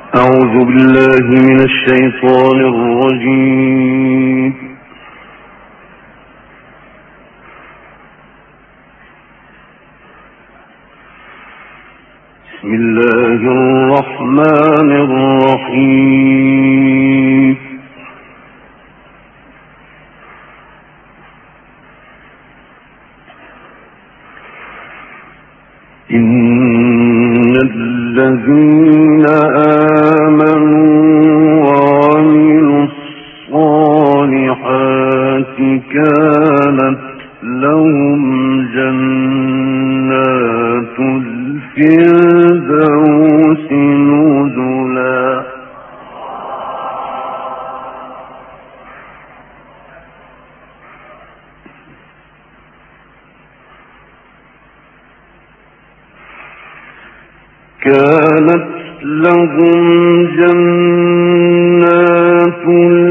أعوذ بالله من الشيطان الرجيم. بسم الله الرحمن الرحيم. إن الذين آمنوا وعملوا الصالحات كانت لهم جنات الفردوس نزلا. كانت لهم جنات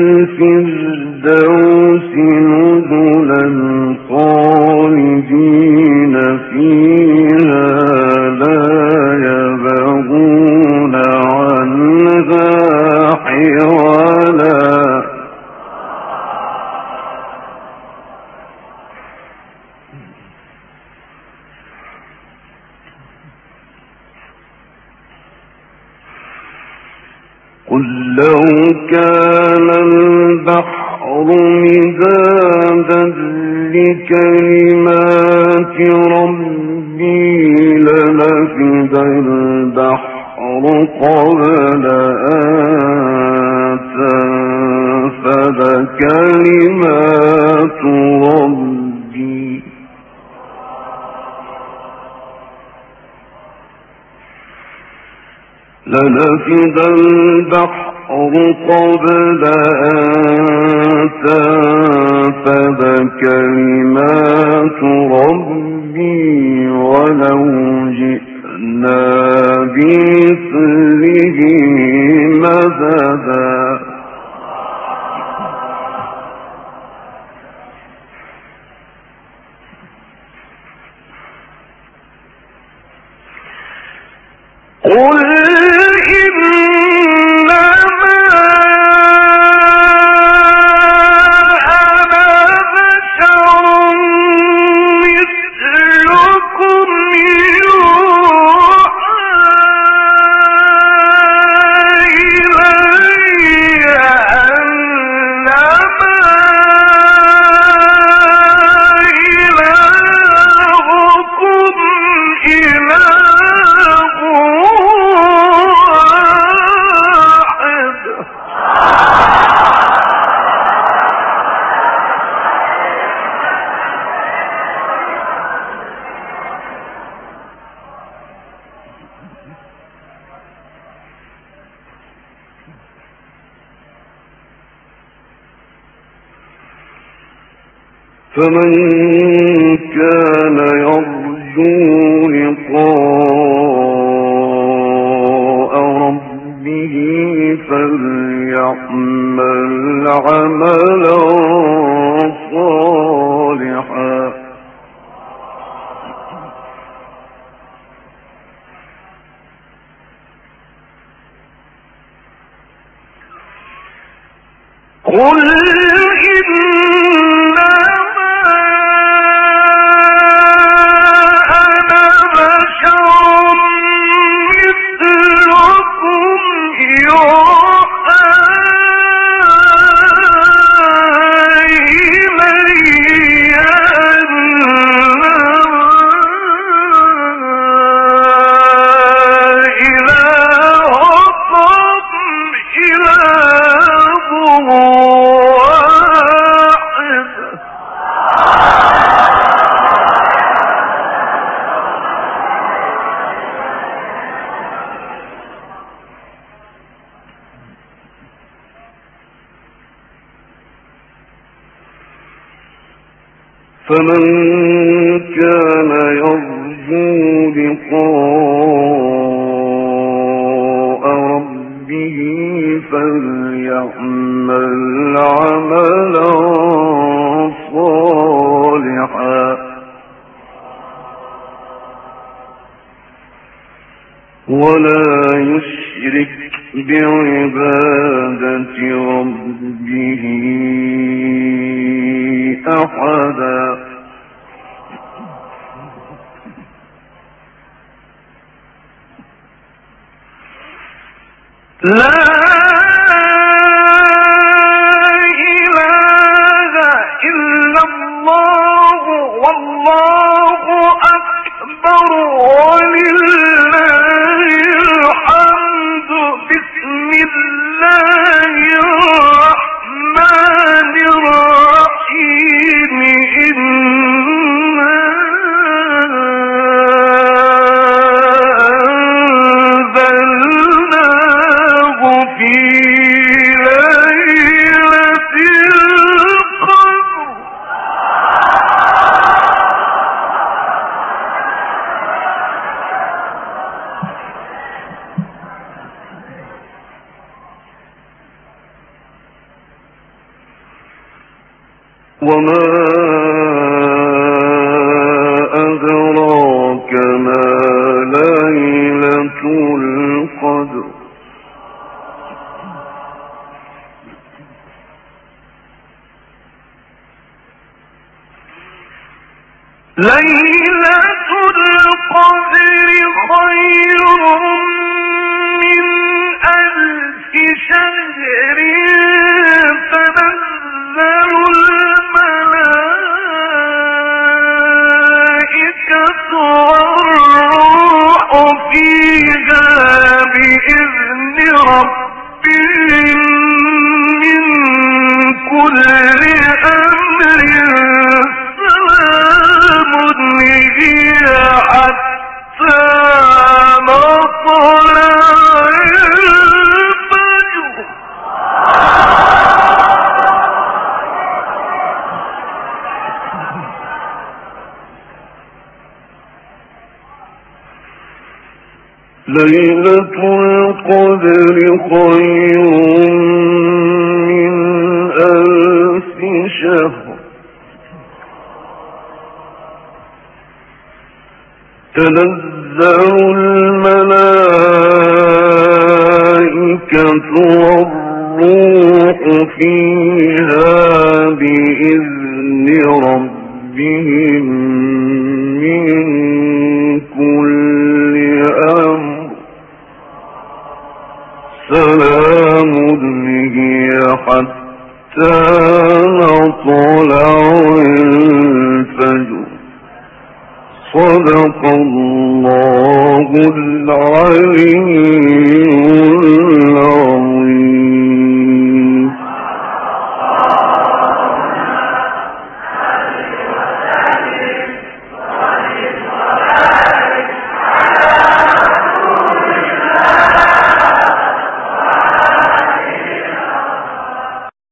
الفردوس نزلا خالدين فيها لا يبغون عنها حولا. قل لو كان البحر مدادا لكلمات ربي لنفد البحر قبل أن تنفد كلمات ربي لنفد البحر قبل أن تنفد كلمات ربي ولو جئنا بمثله مددا. قل فمن كان يرجو لقاء ربه فليعمل عملا صالحا قل فمن كان يرجو لقاء ربه فليعمل عملا صالحا ولا يشرك يشرك بعبادة ربه أحدا لا إله إلا الله والله أكبر ولله الحمد بسم الله الرحمن الرحيم وما أدراك ما ليلة القدر ليلة القدر خير من 1000 شهر تنزل الملائكة والروح فيها بإذن ربهم من كل أمر سلام هي حتى مطلع الفجر ليلة القدر خير من 1000 شهر تنزل الملائكة والروح فيها بإذن ربهم من كل أمر سلام هي حتى مطلع الفجر صدق الله العلي